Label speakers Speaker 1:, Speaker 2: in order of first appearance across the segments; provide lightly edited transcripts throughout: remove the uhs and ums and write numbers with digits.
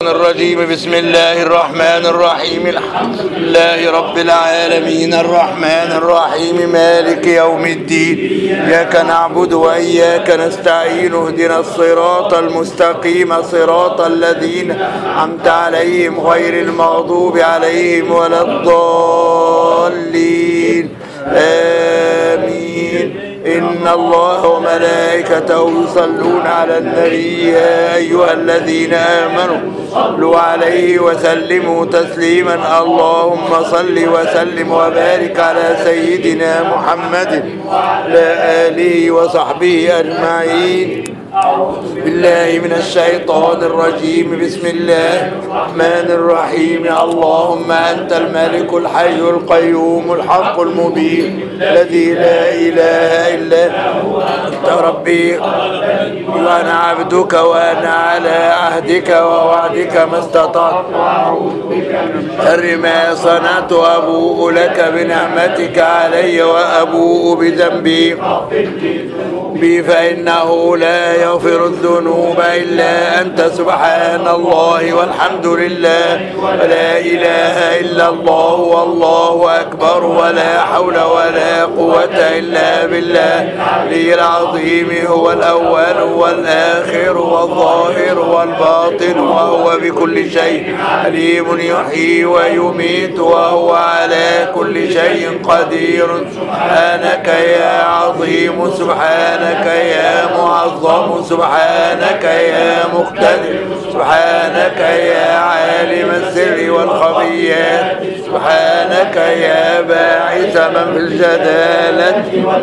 Speaker 1: الشيطان الرجيم. بسم الله الرحمن الرحيم. الحمد لله رب العالمين الرحمن الرحيم مالك يوم الدين. إياك نعبد وإياك نستعين. اهدنا الصراط المستقيم صراط الذين أنعمت عليهم غير المغضوب عليهم ولا الضالين. آمين. إن الله وملائكته يصلون على النبي يا أيها الذين آمنوا صلوا عليه وسلموا تسليما. اللهم صل وسلم وبارك على سيدنا محمد وعلى آله وصحبه أجمعين. بالله من الشيطان الرجيم. بسم الله الرحمن الرحيم. اللهم أنت الملك الحي القيوم الحق المبين الذي لا إله إلا أنت ربي وأنا عبدك وأنا على عهدك ووعدك ما استطعت شر ما صنعت. أبوء لك بنعمتك علي وأبوء بذنبي فإنه لا يغفر الذنوب إلا أنت. سبحان الله والحمد لله ولا إله إلا الله والله أكبر ولا حول ولا قوة إلا بالله العلي العظيم. هو الأول والآخر والظاهر والباطن وهو بكل شيء عليم. يحيي ويميت وهو على كل شيء قدير. سبحانك يا عظيم سبحانك يا معظم سبحانك يا مقتدر سبحانك يا عالم السر والخفيات سبحانك يا باعث من في الجدالة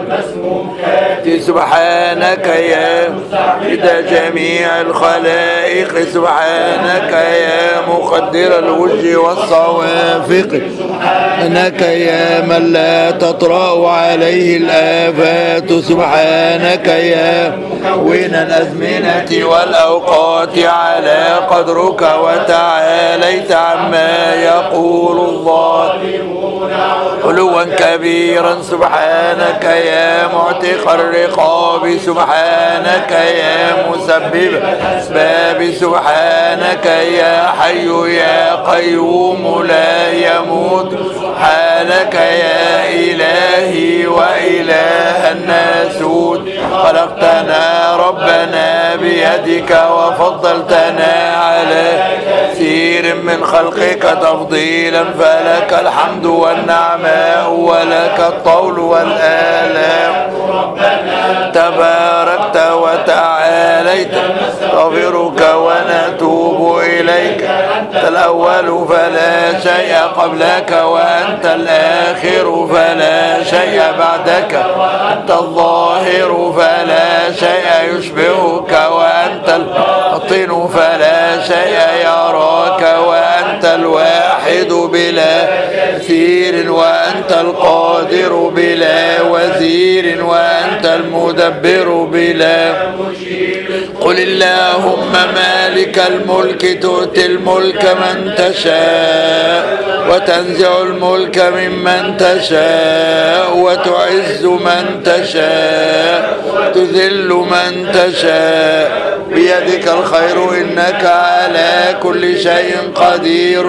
Speaker 1: سبحانك يا سيد جميع الخلائق سبحانك يا مقدر الوجه والصوافق سبحانك يا من لا تطرأ عليه الآفات سبحانك يا مكون الأزمنة والأوقات على قدرك وتعاليت عما يقول الظالمون علوا كبيرا. سبحانك يا معتق الرقاب سبحانك يا مسبب الأسباب سبحانك يا حي يا قيوم لا يموت سبحانك يا إلهي وإله الناسوت. خلقتنا ربنا بيدك وفضلتنا على كثير من خلقك تفضيلا فلك الحمد والنعماء ولك الطول والآلام. ربنا تباركت وتعاليت نستغفرك ونتوب إليك. أنت الأول فلا شيء قبلك وأنت الآخر فلا شيء بعدك وأنت الظاهر فلا شيء يشبهك وأنت الباطن فلا شيء يراك وأنت الواحد بلا كثير وأنت القادر بلا وزير وأنت المدبر بلا مشير. قل اللهم مالك الملك تؤتي الملك من تشاء وتنزع الملك ممن تشاء وتعز من تشاء تذل من تشاء بيدك الخير إنك على كل شيء قدير.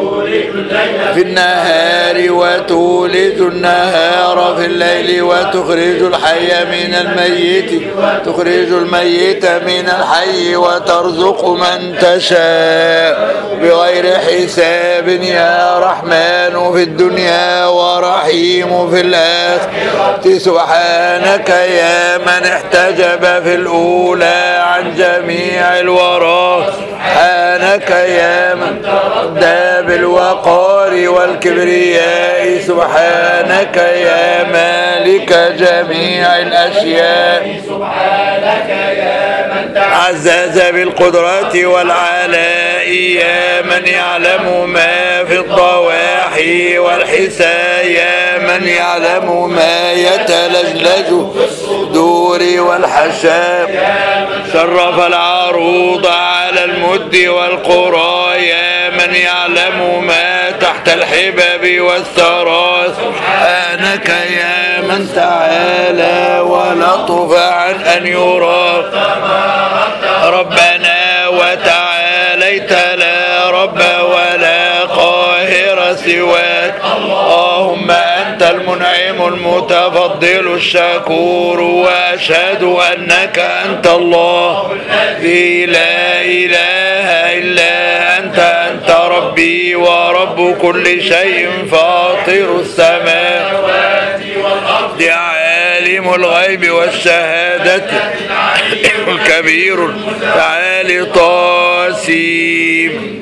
Speaker 1: في النهار وتولج النهار في الليل وتخرج الحي من الميت تخرج الميت من الحي وترزق من تشاء بغير حساب يا رحمن في الدنيا ورحيم في الآخرة. سبحانك يا من احتجب في الأولى عن جميع الورى. سبحانك يا من تردى بالوقار والكبرياء. سبحانك يا مالك جميع الأشياء. سبحانك يا من تعزز بالقدرة والعلاء. يا من يعلم ما في الضواحي والحساء. يا من يعلم ما يتلجلج في الصدور والحشاء. شرف العروض على المد والقرى. يا من يعلم ما تحت الحباب والثرى. سبحانك يا من تعالى ولطف عن أن يرى. ربنا وتعاليت لا رب ولا قاهر سواك. اللهم أنت المنعم المتفضل الشكور، وأشهد أنك أنت الله الذي لا إله إلا أنت ربي ورب كل شيء فاطر السماوات والأرض عالم الغيب والشهادة الكبير تعالى طاسيم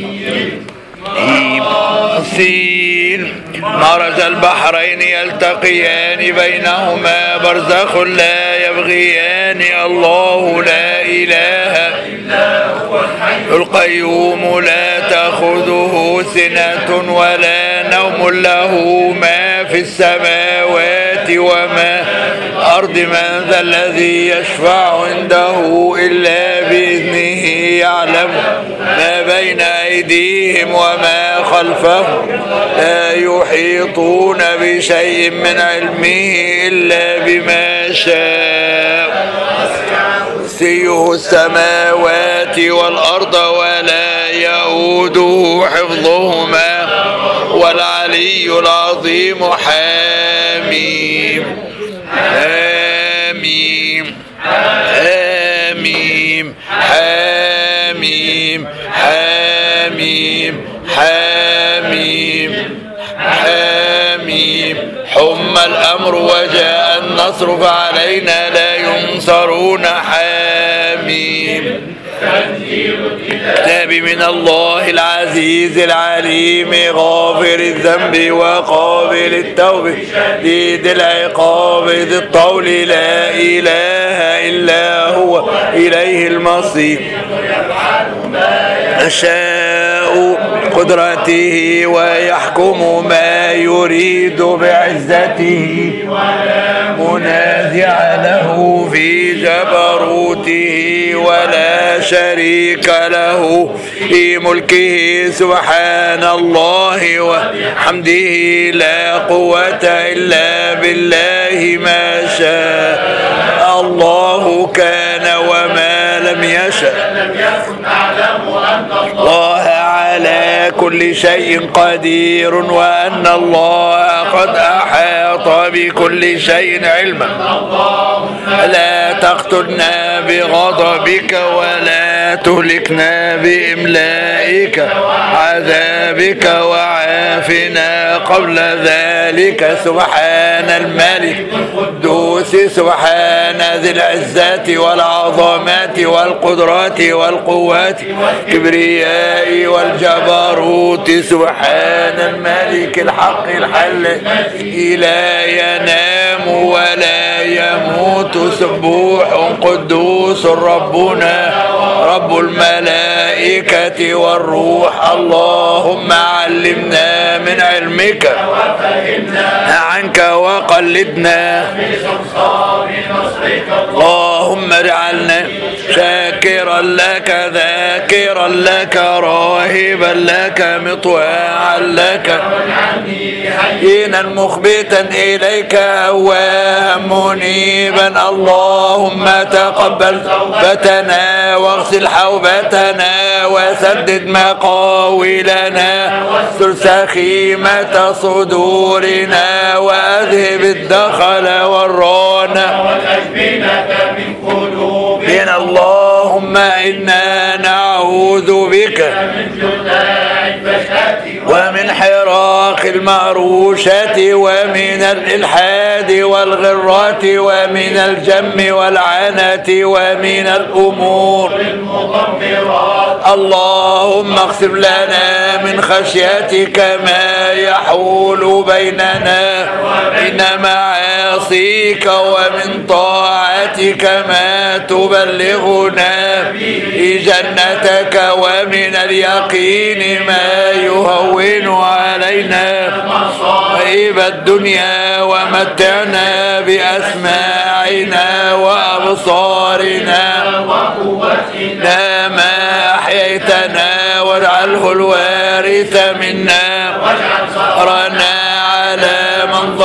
Speaker 1: سين مرج البحرين يلتقيان بينهما برزخ لا يبغيان. الله لا إله إلا هو الحي القيوم لا تأخذه سنة ولا نوم له ما في السماوات وما الأرض. من ذا الذي يشفع عنده إلا بإذنه. يعلم ما بين أيديهم وما خلفهم لا يحيطون بشيء من علمه إلا بما شاء. كرسيه السماوات والأرض ولا يؤوده حفظهما والعلي العظيم. حميم حميم حميم حميم حميم حميم حميم. حم الأمر وجاء النصر فعلينا لا ينصرون. حميم. كتاب من الله العزيز العليم غافر الذنب وقابل التوب شديد العقاب ذي الطول لا إله إلا هو إليه المصير. يشاء قدرته ويحكم ما يريد بعزته ولا منازع له في جبروته ولا شريك له في ملكه. سبحان الله وحمده لا قوة إلا بالله. ما شاء الله كان وما لم يشأ الله على كل شيء قدير وأن الله قد أحاط بكل شيء علما. لا تقتلنا بغضبك ولا تهلكنا بإملائك عذابك وعافنا قبل ذلك. سبحان الملك القدوس سبحان ذي العزة والعظمات والقدرات والقوات الكبرياء والجبروت. سبحان الملك الحق الحل لا ينام ولا يموت. سبوح قدوس ربنا رب الملائكة والروح. اللهم علمنا من علمك عنك وقلدنا. اللهم اجعلنا شاكرا لك ذاكرا لك راهبا لك مطواعا لك حينا مخبتا إليك أواها منيبا. اللهم تقبل توبتنا واغسل حوبتنا وسدد مقاولنا واستر سخيمة صدورنا وأذهب الدخل والرانا والأجبنة من قلوبنا. اللهم إنا نعوذ بك من جذاع البشرة ومن حراق المعروشة ومن الإلحاد والغرات ومن الجم والعنة ومن الأمور المضمرات. اللهم اقسم لنا من خشيتك ما يحول بيننا وبين معاصيك ومن طاعتك ما تبلغنا به جنتك ومن اليقين ما يهون علينا مصائب الدنيا ومتعنا بأسماعنا وأبصارنا وقوتنا ما أحييتنا واجعله الوارث منا واجعل ثأرنا على من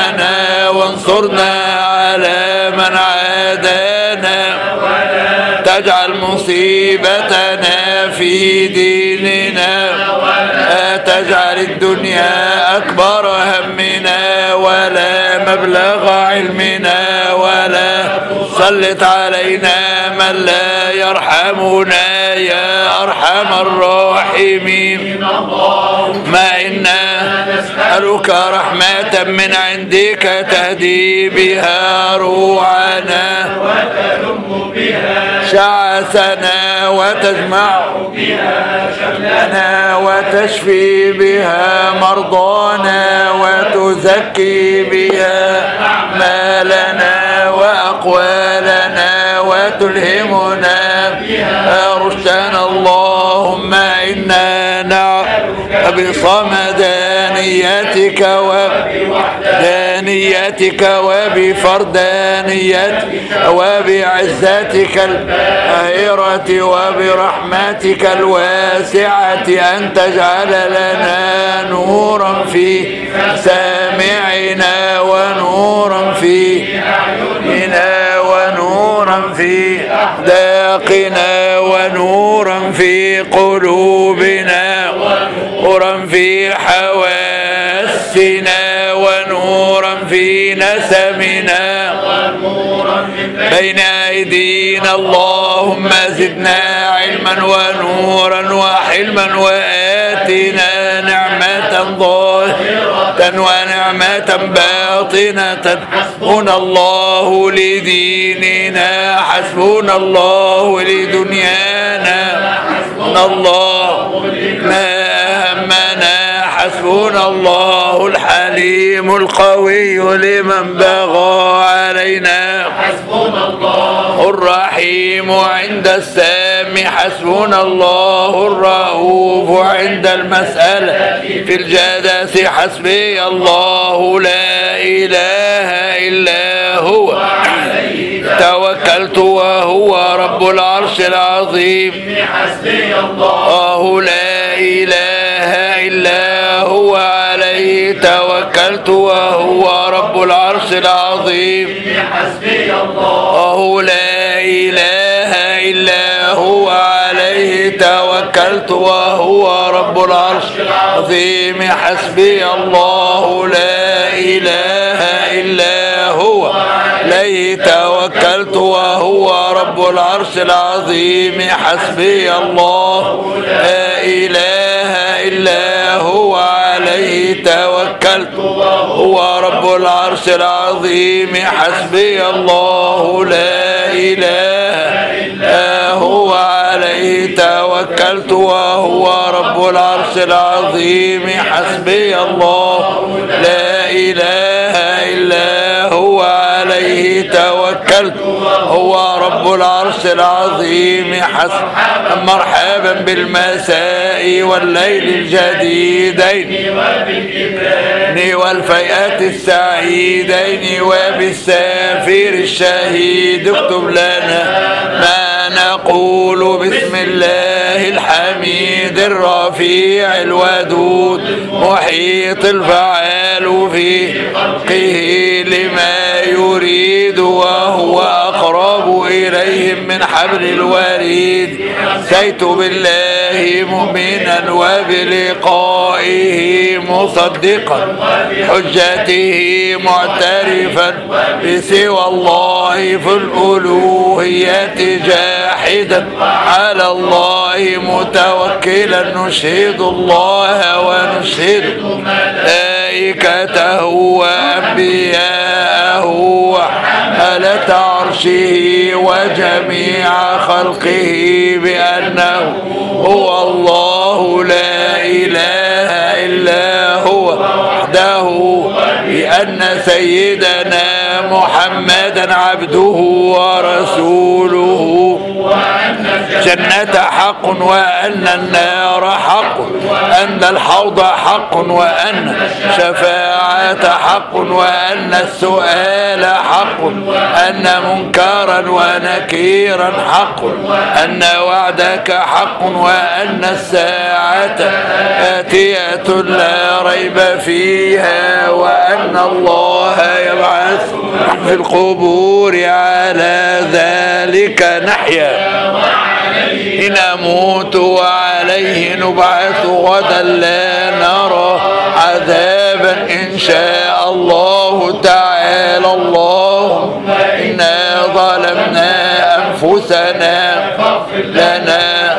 Speaker 1: ظلمنا وانصرنا على من عادانا ولا تجعل مصيبتنا في ديننا، لا تجعل الدنيا أكبر همنا ولا مبلغ علمنا، ولا سلط علينا من لا يرحمنا يا أرحم الراحمين. ما إنا نسألك رحمة من عندك تهدي بها روعنا وتلم بها شعثنا وتجمع بها شملنا وتشفي بها مرضانا وتزكي بها أعمالنا وأقوالنا وتلهمنا بها رشدنا. اللهم إنا نعوذ بصمدانيتك وبوحدانيتك وبفردانيتك وبعزتك القاهرة وبرحمتك الواسعة أن تجعل لنا نورا في سامعنا ونورا في أعيننا ونورا في أحداقنا ونورا في قلوبنا ونورا في حواسنا ونورا في نسمنا ونورا بين أيدينا. اللهم زدنا علما ونورا وحلما وآتنا نعمة ظاهرة ونعمة باطنة. حسبنا الله لديننا، حسبنا الله لدنيانا، حسبنا الله ما همنا، حسبنا الله الحليم القوي لمن بغى علينا، حسبنا الله الرحيم عند السام، حسبنا الله الرؤوف عند المسألة في الجدث. حسبي الله لا إله إلا هو توكلت وهو رب العرش العظيم. حسبي الله لا إله إلا هو عليه توكلت وهو رب العرش العظيم. حسبي الله لا إله إلا هو عليه توكلت وهو رب العرش العظيم. حسبي الله لا إله إلا هو عليه توكلت وهو رب العرش العظيم. حسبي الله لا إله إلا هو عليه توكلت وهو رب العرش العظيم. حسبي الله لا إله إلا هو عليه توكلت وهو رب العرش العظيم. حسبي الله لا إله إلا هو عليه توكلت هو رب العرش العظيم. مرحبا بالمساء والليل الجديدين والفيئات السعيدين وبالسافر الشهيد. اكتب لنا ما نقول بسم الله الحميد الرفيع الودود محيط الفعال في خلقه لما يريد وهو أقرب إليهم من حبل الوريد. سيت بالله مؤمنا وبلقائه مصدقا حجته معترفا بسوى الله في الألوهية جاحدا على الله متوكلا. نشهد الله ونشهد ملائكته وأنبياءه وحملة عرشه وجميع خلقه بأنه هو الله لا إله إلا هو وحده، بأن سيدنا محمدا عبده ورسوله، جنة حق وأن النار حق، وأن الحوض حق، وأن الشفاعة حق، وأن السؤال حق، وأن منكرا ونكيرا حق، أن وعدك حق، وأن الساعة آتية لا ريب فيها، وأن الله الله يبعث في القبور على ذلك نحيا نموت وعليه نبعث غدا لا نرى عذابا إن شاء الله تعالى. اللهم إنا ظلمنا أنفسنا لنا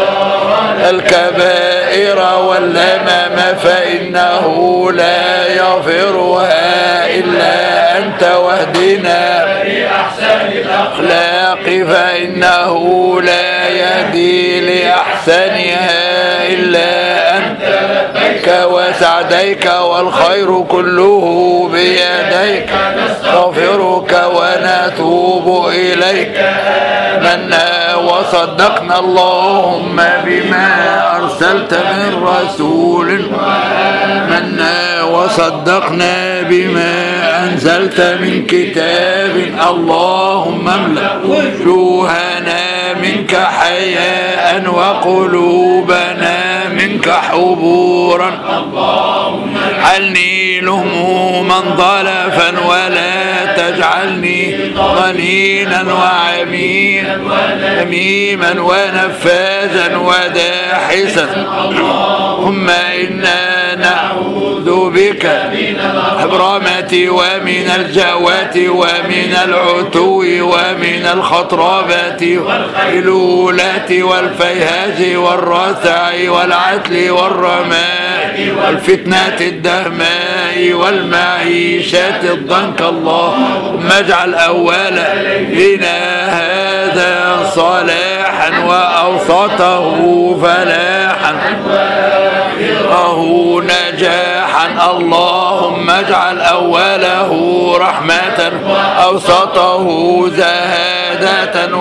Speaker 1: الكبائر واللمم فإنه لا يغفرها إلا أنت واهدنا لأحسن الأخلاق فإنه لا يهدي لأحسنها إلا أنت لبيك وسعديك والخير كله بيديك نستغفرك ونتوب إليك منا وصدقنا اللهم بما أرسلت من رسول منا وصدقنا بما أنزلت من كتاب اللهم املأ وجوهنا منك حياء وقلوبنا منك حبورا اللهم اجعلني لهموما ضلفا ولا تجعلني ظنينا وعميما ونفاذا وداحسا اللهم إنا نعوذ بك من الحرمة ومن الجوات ومن العتو ومن الخطربة والخيلولة والفيهاج والرثع والعتل والرماء والفتنة الدهماء والمعيشة الضنك اللهم اجعل أول لنا هذا صلاحا وأوسطه فلاحا وآخره نجاحا اللهم اجعل أوله رحمة أوسطه زهادة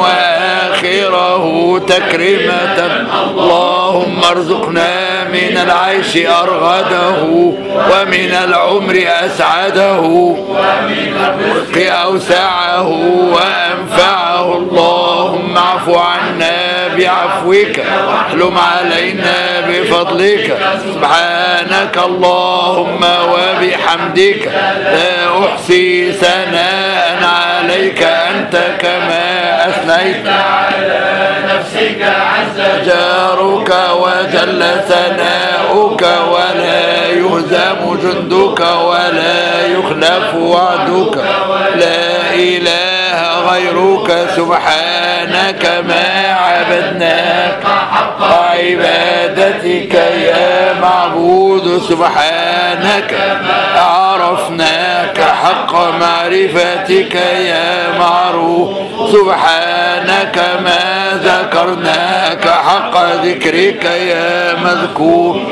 Speaker 1: وآخره تكريمة اللهم ارزقنا من العيش أرغده ومن العمر أسعده ومن الرزق أوسعه وأنفعه اللهم اعف عنا بعفوك واحلم علينا بفضلك سبحانك اللهم وبحمدك لا أحصي ثناء عليك أنت كما أثنيت على نفسك عز جارك وجل ثناؤك ولا يهزم جندك ولا يخلف وعدك لا إله غيرك سبحانك ما عبدناك حق عبادتك يا معبود سبحانك ما عرفناك حق معرفتك يا معروف سبحانك ما ذكرناك حق ذكرك يا مذكور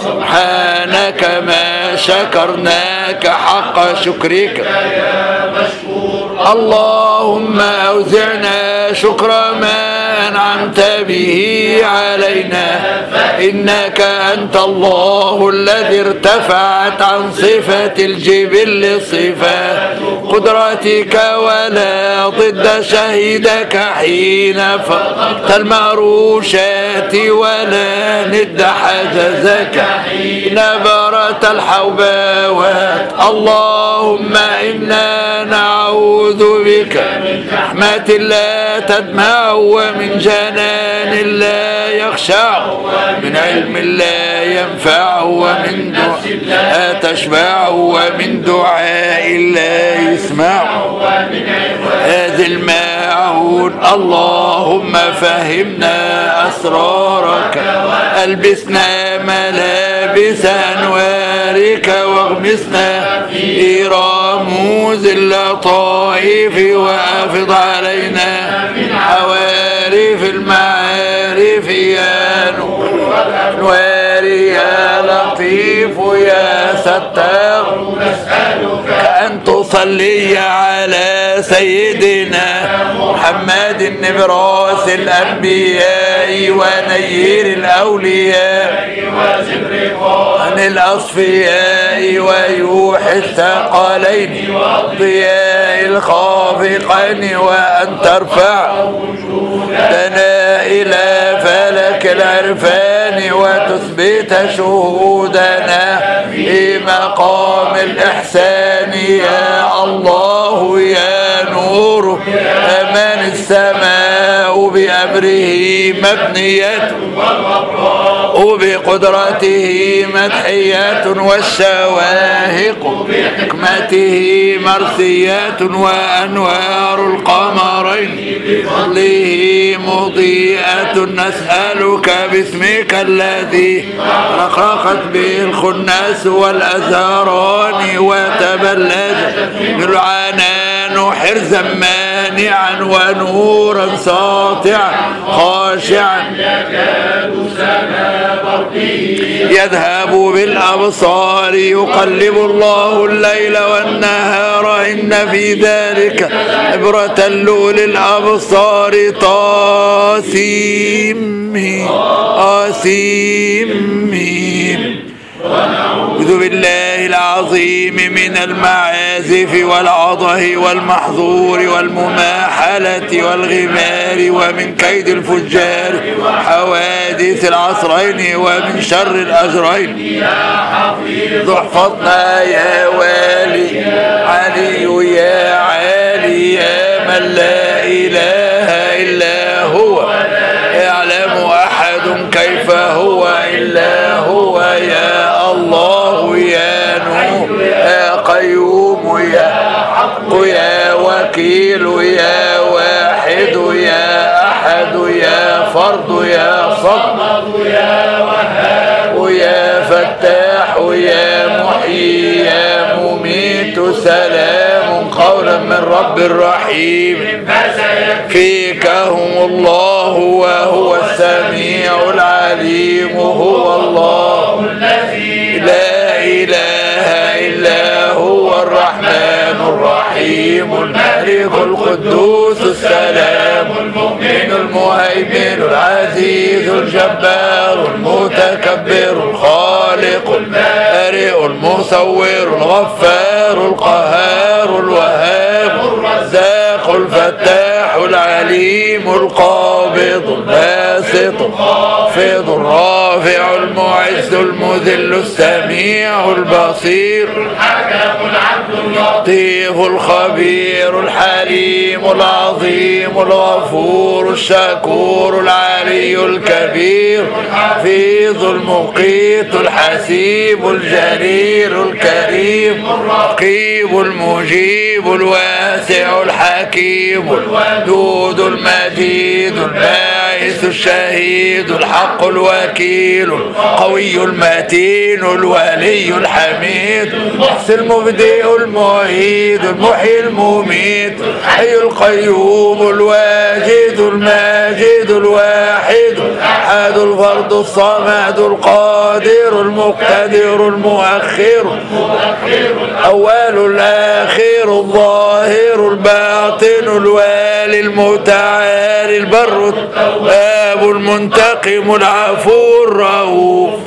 Speaker 1: سبحانك ما شكرناك حق شكرك يا مشكور اللهم أوزعنا شكر ما أنعمت به علينا فإنك أنت الله الذي ارتفعت عن صفة الجبل صفات قدرتك ولا ضد شهيدك حين فقدت المعروشات ولا ند حجزك حين برت الحوباوات اللهم إنا نعوذ بك من رحمة لا تدمع ومن جنان لا يخشع من علم لا ينفع ومن دعاء لا تشبع ومن دعاء لا يسمع هذا الماعون اللهم فهمنا أسرارك ألبسنا ملابس أنوارك واغمسنا في رموز اللطائف وأفض علينا من عوارف المعارف يا نور الأنوار يا لطيف يا ستار نسألك أن تصلي على سيدنا محمد نبراس الأنبياء ونير الأولياء وزبرقان الأصفياء ويوحي الثقلين والضياء الخافقين وأن ترفع وجودنا إلى فلك العرفان وتثبت ثبت شهودنا في مقام الإحسان يا الله يا نور من السماء بأمره مبنية وبقدرته مدحية والشواهق بحكمته مرثية وأنوار القمرين بفضله مضيئة نسألك باسمك الذي رقرقت به الخناس والأزهران وتبلج بالعنان حرزا مانعا ونورا ساطعا خاشعا يذهب بالأبصار يقلب الله الليل والنهار إن في ذلك عبرة لأولي الأبصار طاسيم أعوذ بالله العظيم من المعازف والعضه والمحظور والمماحلة والغمار ومن كيد الفجار حوادث العصرين ومن شر الأجرين احفظنا يا والي علي يا عالي يا من لا إله إلا هو يعلم أحد كيف هو إلا هو يا الله يا نور يا قيوم يا حق يا وكيل يا واحد يا أحد يا فرد يا صمد يا وهاب يا فتاح يا محيي يا مميت سلام قولا من رب رحيم فيكهم الله وهو السميع العليم هو الله الذي لا إله إلا هو الرحمن الرحيم الملك القدوس السلام المؤمن المهيمن العزيز الجبار المتكبر الخالق البارئ المصور الغفار القهار الوهاب الرزاق الفتاح العليم القابض الباسط الخافض الرافع المعز المذل السميع البصير الحكم العدل اللطيف الخبير الحليم العظيم الغفور الشكور العلي الكبير الحفيظ المقيت الحسيب الجليل الكريم الرقيب المجيب الواسع الحكيم الودود المجيد الباعث الشهيد الحق الوكيل القوي المتين الولي الحميد المحسن المبدئ المعيد المحيي المميت الحي القيوم الواجد الماجد الواحد الأحد الفرد الصمد القادر المقتدر المؤخر الأول الآخر الظاهر الباطن الوالي المتعالي البر التواب المنتقم العفو الرؤوف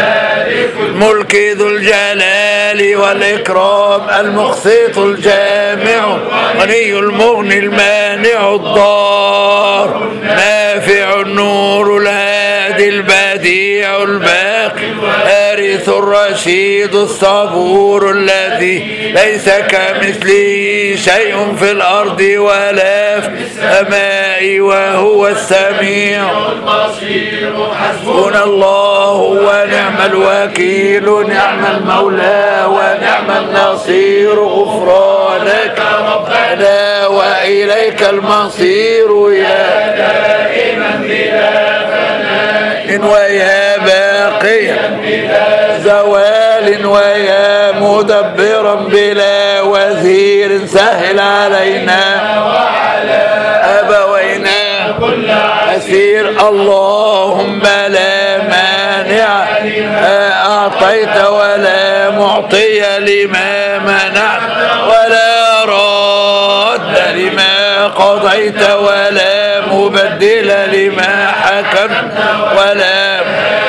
Speaker 1: الملك ذو الجلال والإكرام المقسط الجامع غني المغني المانع الضار نافع النور الهادي البديع الباقي الوارث الرشيد الصبور الذي ليس كمثله شيء في الأرض ولا في السماء وهو السميع البصير حسبنا الله ونعم الوكيل نعم المولى ونعم النصير غفرانك ربنا وإليك المصير يا دائما بلا فناء ويا باقيا بلا زوال ويا مدبرا بلا وزير سهل علينا وعلى أبوينا كل عسير اللهم لا مانع أعطيت ولا معطي لما منعت ولا راد لما قضيت ولا مبدل لما حكمت ولا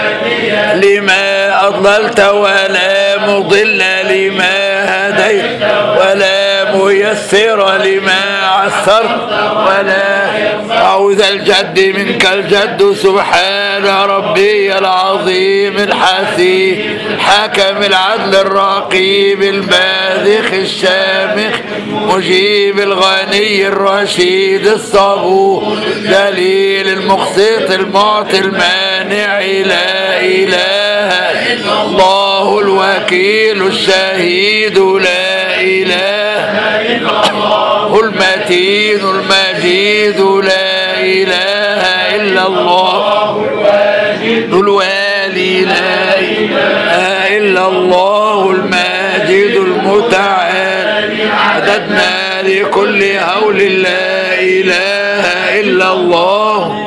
Speaker 1: لما أضللت ولا مضل لما هديت ولا ميسر لما عثرت ولا أعوذ الجد منك الجد سبحان ربي العظيم الحسيب حكم العدل الرقيب الباذخ الشامخ مجيب الغني الرشيد الصبور دليل المقسط المعطي المانع لا إله إلا الله الوكيل الشهيد لا إله إلا الله المتين المجيد لا إله إلا الله الوالي لا إله إلا الله الماجد المتعال عددنا لكل هول لا إله إلا الله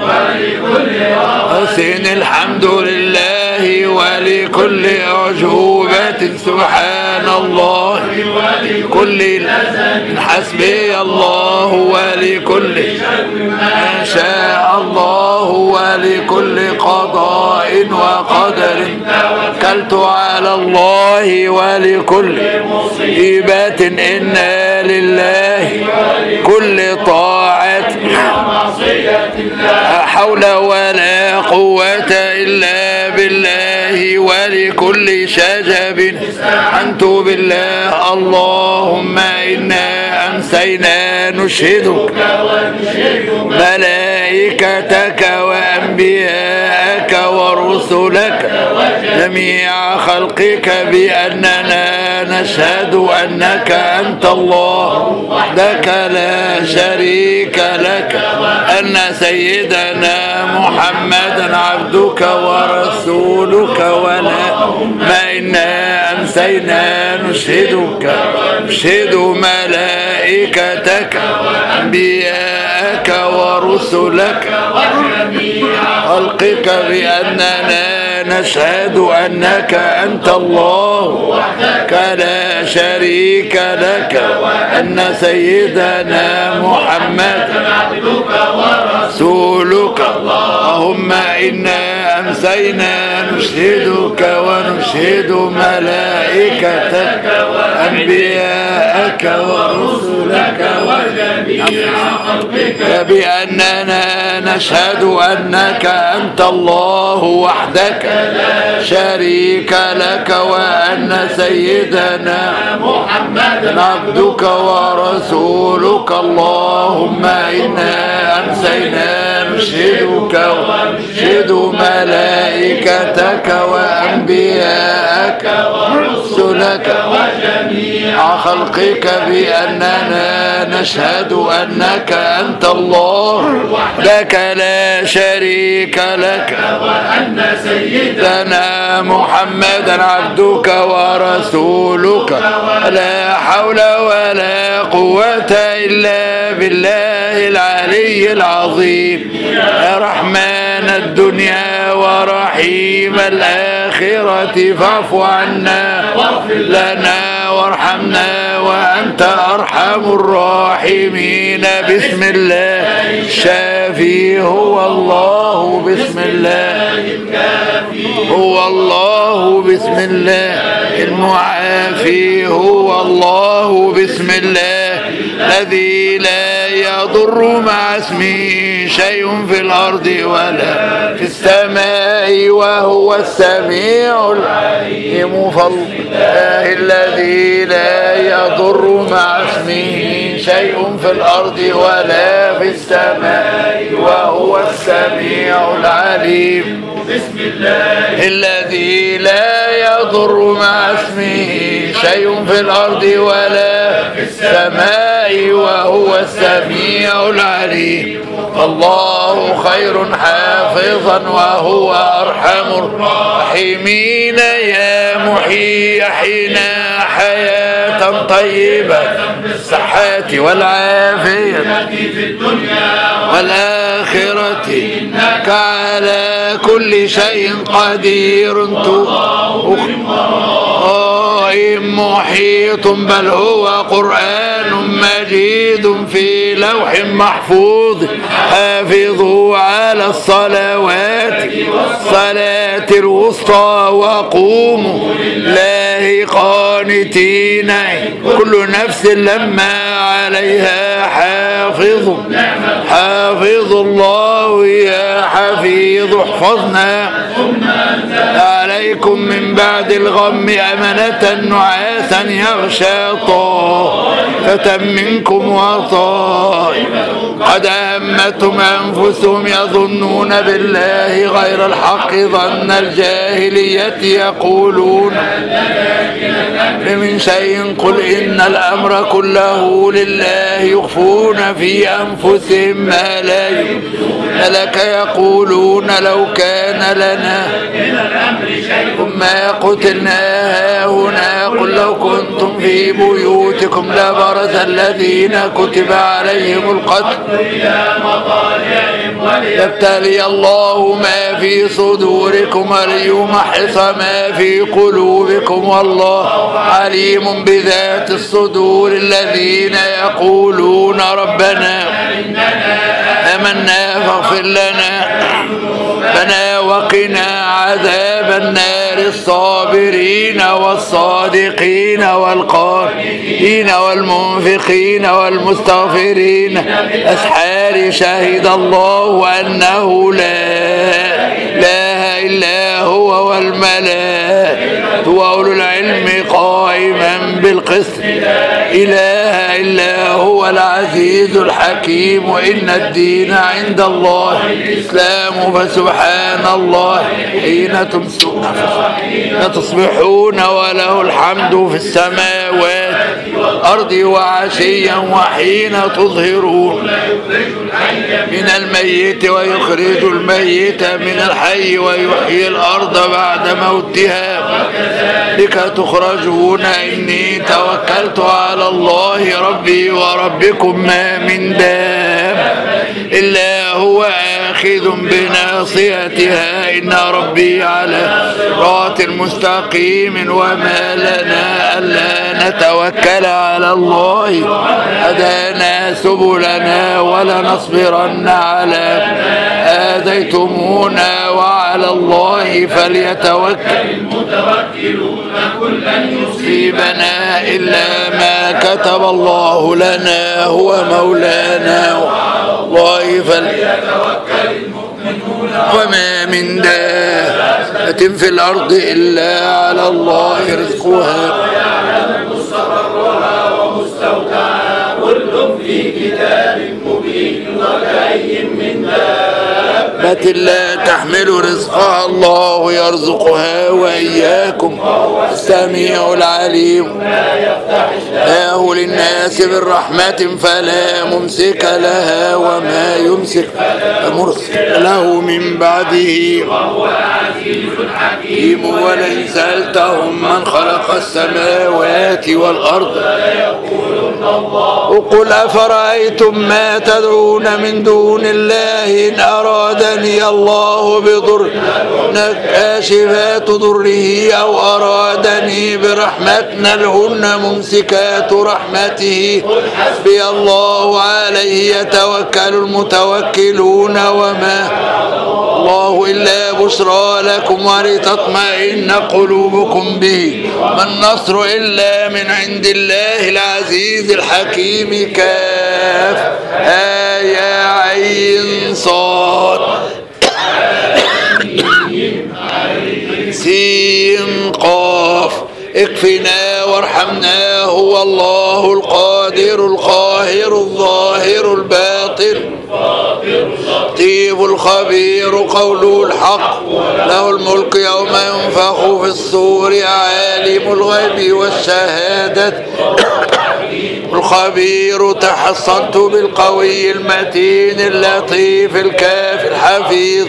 Speaker 1: حسين الحمد لله ولكل أعجوبة سبحان الله ولكل حسبي الله ولكل ما شاء الله ولكل قضاء وقدر توكلت على الله ولكل مصيبة إنا لله كل طاعة لا حول ولا قوة إلا بالله ولكل شجب أنت بالله اللهم إنا أمسينا نشهدك ملائكتك وأنبياءك ورسلك جميع خلقك بأننا نشهد أنك أنت الله وحدك لا شريك لك أن سيدنا محمدا عبدك ورسولك ولا إنا أمسينا نشهد ملائكتك وأنبياءك ورسلك خلقك بأننا نشهد أنك أنت الله وحدك لا شريك لك وأن سيدنا محمد عبدك ورسولك اللهم إنا أمسينا نشهدك ونشهد ملائكتك وأنبياءك ورسلك وجميع خلقك بأننا نشهد أنك أنت الله وحدك لا شريك لك وأن سيدنا محمد عبدك ورسولك اللهم إنا أمسينا نشهدك ونشهد ملائكتك وأنبياءك ورسلك وجميع خلقك بأننا نشهد أنك أنت الله وحدك لا شريك لك وأن سيدنا محمدا عبدك ورسولك لا حول ولا قوة إلا بالله العلي العظيم يا رحمن الدنيا ورحيم الآخرة فاعف عنا واغفر لنا وارحمنا وأنت أرحم الراحمين بسم الله الشافي هو الله بسم الله هو الله بسم الله المعافي هو الله بسم الله الذي لا يضر مع اسمه شيء في الأرض ولا في السماء وهو السميع العليم فالله الذي لا يضر مع اسمه شيء في الأرض ولا في السماء وهو السميع العليم بسم الله الذي لا يضر مع اسمه شيء في الأرض ولا في السماء وهو السميع العليم الله خير حافظا وهو أرحم الراحمين يا محيي أحينا حياة طيبة بالصحة والعافية في الدنيا والآخرة إنك على كل شيء قدير محيط بل هو قرآن مجيد في لوح محفوظ حافظوا على الصلوات الصلاة الوسطى وقوموا لله قانتين كل نفس لما عليها حافظ حافظ الله يا حفيظ احفظنا عليكم من بعد الغم أمنة نعاسا يغشى طائفة منكم وطائفة قد أهمتهم أنفسهم يظنون بالله غير الحق ظن الجاهلية يقولون من شيء قل إن الأمر كله لله يخفون في أنفسهم ما لا يبدون لك يقولون لو كان لنا ما قتلنا هنا قل لو كنتم في بيوتكم لبرز الذين كتب عليهم القتل يبتلي الله ما في صدوركم وليمحص ما في قلوبكم والله عليم بذات الصدور الذين يقولون ربنا آمنا فاغفر لنا وقنا عذاب النار الصابرين والصادقين والقانتين والمنفقين والمستغفرين أسحار شهد الله أنه لا إله إلا هو والملائكة وأولو العلم قائما بالقسط إله إلا هو العزيز الحكيم وإن الدين عند الله الإسلام فسبحان الله حين تمسون تصبحون وله الحمد في السماوات والأرض وعشيا وحين تظهرون من الميت ويخرج الميت من الحي ويحيي الأرض بعد موتها بك تخرجون إني توكلت على الله ربي وربكم ما من دابة إلا هو آخذ بناصيتها إن ربي على صراط مستقيم وما لنا ألا نتوكل على الله هدانا سبلنا ولنصبرن على آذيتمونا وعلى الله فليتوكل المتوكلون كل يصيبنا إلا ما كتب الله لنا هو مولانا وعلى الله فليتوكل المؤمنون وما من دابة في الأرض إلا على الله رزقها ويعلم مستقرها ومستودعها كل في كتاب مبين وكأي من دابة لا تحمل رزقها الله يرزقها وإياكم السميع العليم له للناس بالرحمة فلا ممسك لها وما يمسك مرسل له من بعده وهو العزيز الحكيم ولئن سألتهم من خلق السماوات والأرض وقل أفرأيتم ما تدعون من دون الله إن أرادني الله بضر كاشفات ضره أو أرادني برحمة لهن ممسكات رحمته حسبي الله عليه يتوكل المتوكلون وما الله إلا بشرى لكم ولتطمئن قلوبكم به ما النصر إلا من عند الله العزيز الحكيم كاف يا عين صاد سين قاف اكفنا وارحمنا هو الله القادر القاهر الظاهر الباطن اللطيف الخبير قوله الحق له الملك يوم ينفخ في الصور عالم الغيب والشهادة الخبير تحصنت بالقوي المتين اللطيف الكافي الحفيظ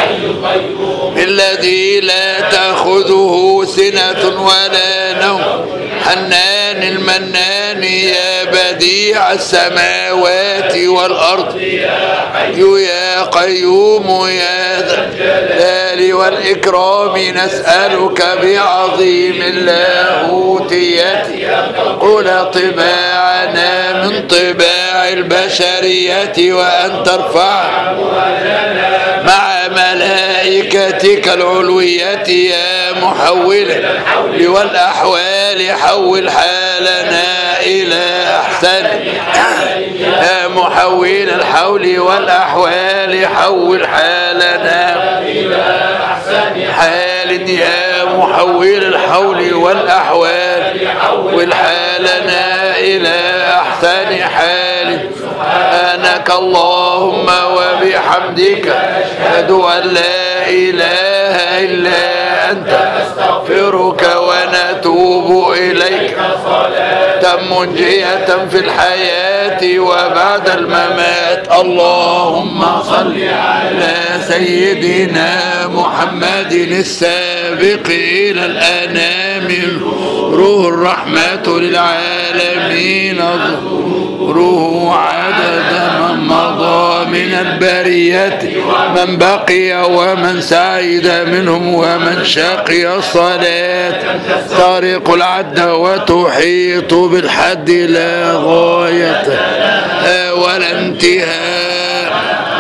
Speaker 1: الذي لا تأخذه سنة ولا نوم حنان المنان يا بديع بديع السماوات والأرض يا قيوم يا ذا الجلال والإكرام نسألك بعظيم اللاهوتية قل طباعنا من طباع البشرية وأن ترفع مع ملائكتك العلوية يا محول الحول والأحوال حول حالنا إلى أحسن يا محول الحول والأحوال حول حالنا إلى أحسن حال يا محول الحول والأحوال حول حالنا إلى أحسن حال سبحانك اللهم وبحمدك أشهد أن لا إله إلا أنت نستغفرك ونتوب إليك صلاة منجية في الحياة وبعد الممات. اللهم صل على سيدنا محمد السابق إلى الأنام روح الرحمة للعالمين ظهوره عدد من مضى من البرية من بقي ومن سعيد منهم ومن شقي الصلاة تارق العد وتحيط بالحد لا غاية ولا انتهاء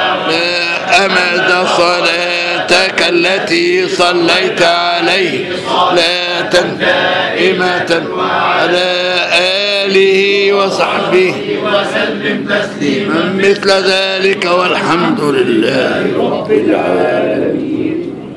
Speaker 1: أمد صلاتك التي صليت عليه لا دائمة على آله وصحبه وسلم تسليما مثل ذلك والحمد لله رب العالمين.